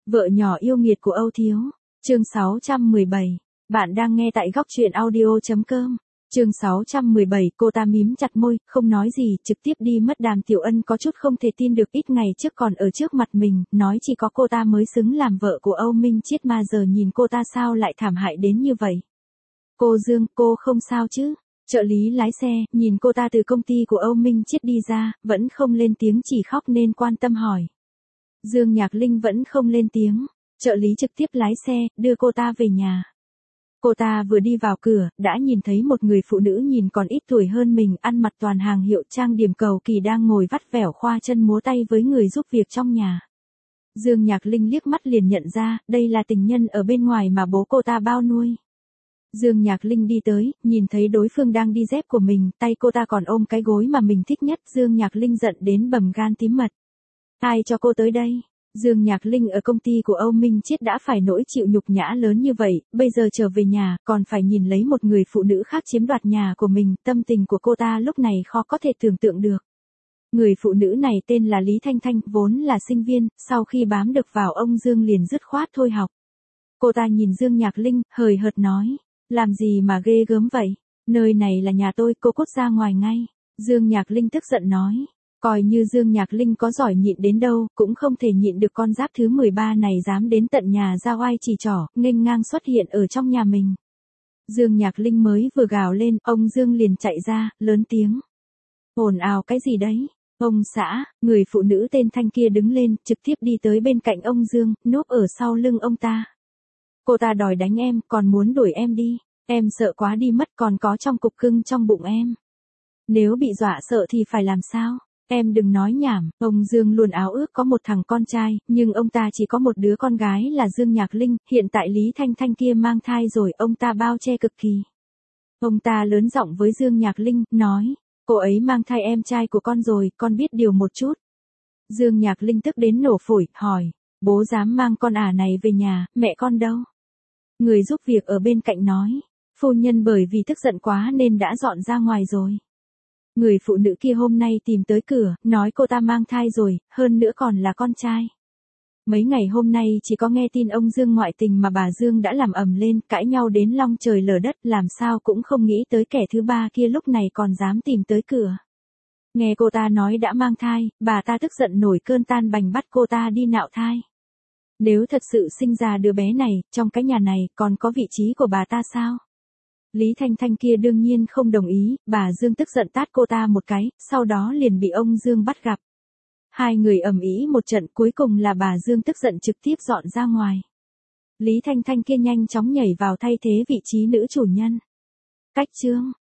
Vợ nhỏ yêu nghiệt của Âu Thiếu. Chương 617. Bạn đang nghe tại góc truyện audio.com. Chương 617, cô ta mím chặt môi, không nói gì, trực tiếp đi mất. Đàm Tiểu Ân có chút không thể tin được, ít ngày trước còn ở trước mặt mình, nói chỉ có cô ta mới xứng làm vợ của Âu Minh Chiết mà giờ nhìn cô ta sao lại thảm hại đến như vậy. Cô Dương, cô không sao chứ? Trợ lý lái xe, nhìn cô ta từ công ty của Âu Minh Chiết đi ra, vẫn không lên tiếng, chỉ khóc nên quan tâm hỏi. Dương Nhạc Linh vẫn không lên tiếng, trợ lý trực tiếp lái xe, đưa cô ta về nhà. Cô ta vừa đi vào cửa, đã nhìn thấy một người phụ nữ nhìn còn ít tuổi hơn mình, ăn mặc toàn hàng hiệu, trang điểm cầu kỳ, đang ngồi vắt vẻo khoa chân múa tay với người giúp việc trong nhà. Dương Nhạc Linh liếc mắt liền nhận ra, đây là tình nhân ở bên ngoài mà bố cô ta bao nuôi. Dương Nhạc Linh đi tới, nhìn thấy đối phương đang đi dép của mình, tay cô ta còn ôm cái gối mà mình thích nhất. Dương Nhạc Linh giận đến bầm gan tím mật. Ai cho cô tới đây? Dương Nhạc Linh ở công ty của Âu Minh Chiết đã phải nỗi chịu nhục nhã lớn như vậy, bây giờ trở về nhà, còn phải nhìn lấy một người phụ nữ khác chiếm đoạt nhà của mình, tâm tình của cô ta lúc này khó có thể tưởng tượng được. Người phụ nữ này tên là Lý Thanh Thanh, vốn là sinh viên, sau khi bám được vào ông Dương liền dứt khoát thôi học. Cô ta nhìn Dương Nhạc Linh, hời hợt nói, làm gì mà ghê gớm vậy, nơi này là nhà tôi, cô cút ra ngoài ngay. Dương Nhạc Linh tức giận nói. Coi như Dương Nhạc Linh có giỏi nhịn đến đâu, cũng không thể nhịn được con giáp thứ 13 này dám đến tận nhà ra oai chỉ trỏ, nghênh ngang xuất hiện ở trong nhà mình. Dương Nhạc Linh mới vừa gào lên, ông Dương liền chạy ra, lớn tiếng. Ồn ào cái gì đấy? Ông xã, người phụ nữ tên Thanh kia đứng lên, trực tiếp đi tới bên cạnh ông Dương, núp ở sau lưng ông ta. Cô ta đòi đánh em, còn muốn đuổi em đi. Em sợ quá đi mất, còn có trong cục cưng trong bụng em. Nếu bị dọa sợ thì phải làm sao? Em đừng nói nhảm, ông Dương luôn áo ước có một thằng con trai, nhưng ông ta chỉ có một đứa con gái là Dương Nhạc Linh, hiện tại Lý Thanh Thanh kia mang thai rồi, ông ta bao che cực kỳ. Ông ta lớn giọng với Dương Nhạc Linh, nói, cô ấy mang thai em trai của con rồi, con biết điều một chút. Dương Nhạc Linh tức đến nổ phổi, hỏi, bố dám mang con ả này về nhà, mẹ con đâu? Người giúp việc ở bên cạnh nói, phu nhân bởi vì tức giận quá nên đã dọn ra ngoài rồi. Người phụ nữ kia hôm nay tìm tới cửa, nói cô ta mang thai rồi, hơn nữa còn là con trai. Mấy ngày hôm nay chỉ có nghe tin ông Dương ngoại tình mà bà Dương đã làm ầm lên, cãi nhau đến long trời lở đất, làm sao cũng không nghĩ tới kẻ thứ ba kia lúc này còn dám tìm tới cửa. Nghe cô ta nói đã mang thai, bà ta tức giận nổi cơn tan bành bắt cô ta đi nạo thai. Nếu thật sự sinh ra đứa bé này, trong cái nhà này còn có vị trí của bà ta sao? Lý Thanh Thanh kia đương nhiên không đồng ý, bà Dương tức giận tát cô ta một cái, sau đó liền bị ông Dương bắt gặp. Hai người ầm ĩ một trận, cuối cùng là bà Dương tức giận trực tiếp dọn ra ngoài. Lý Thanh Thanh kia nhanh chóng nhảy vào thay thế vị trí nữ chủ nhân. Cách chương.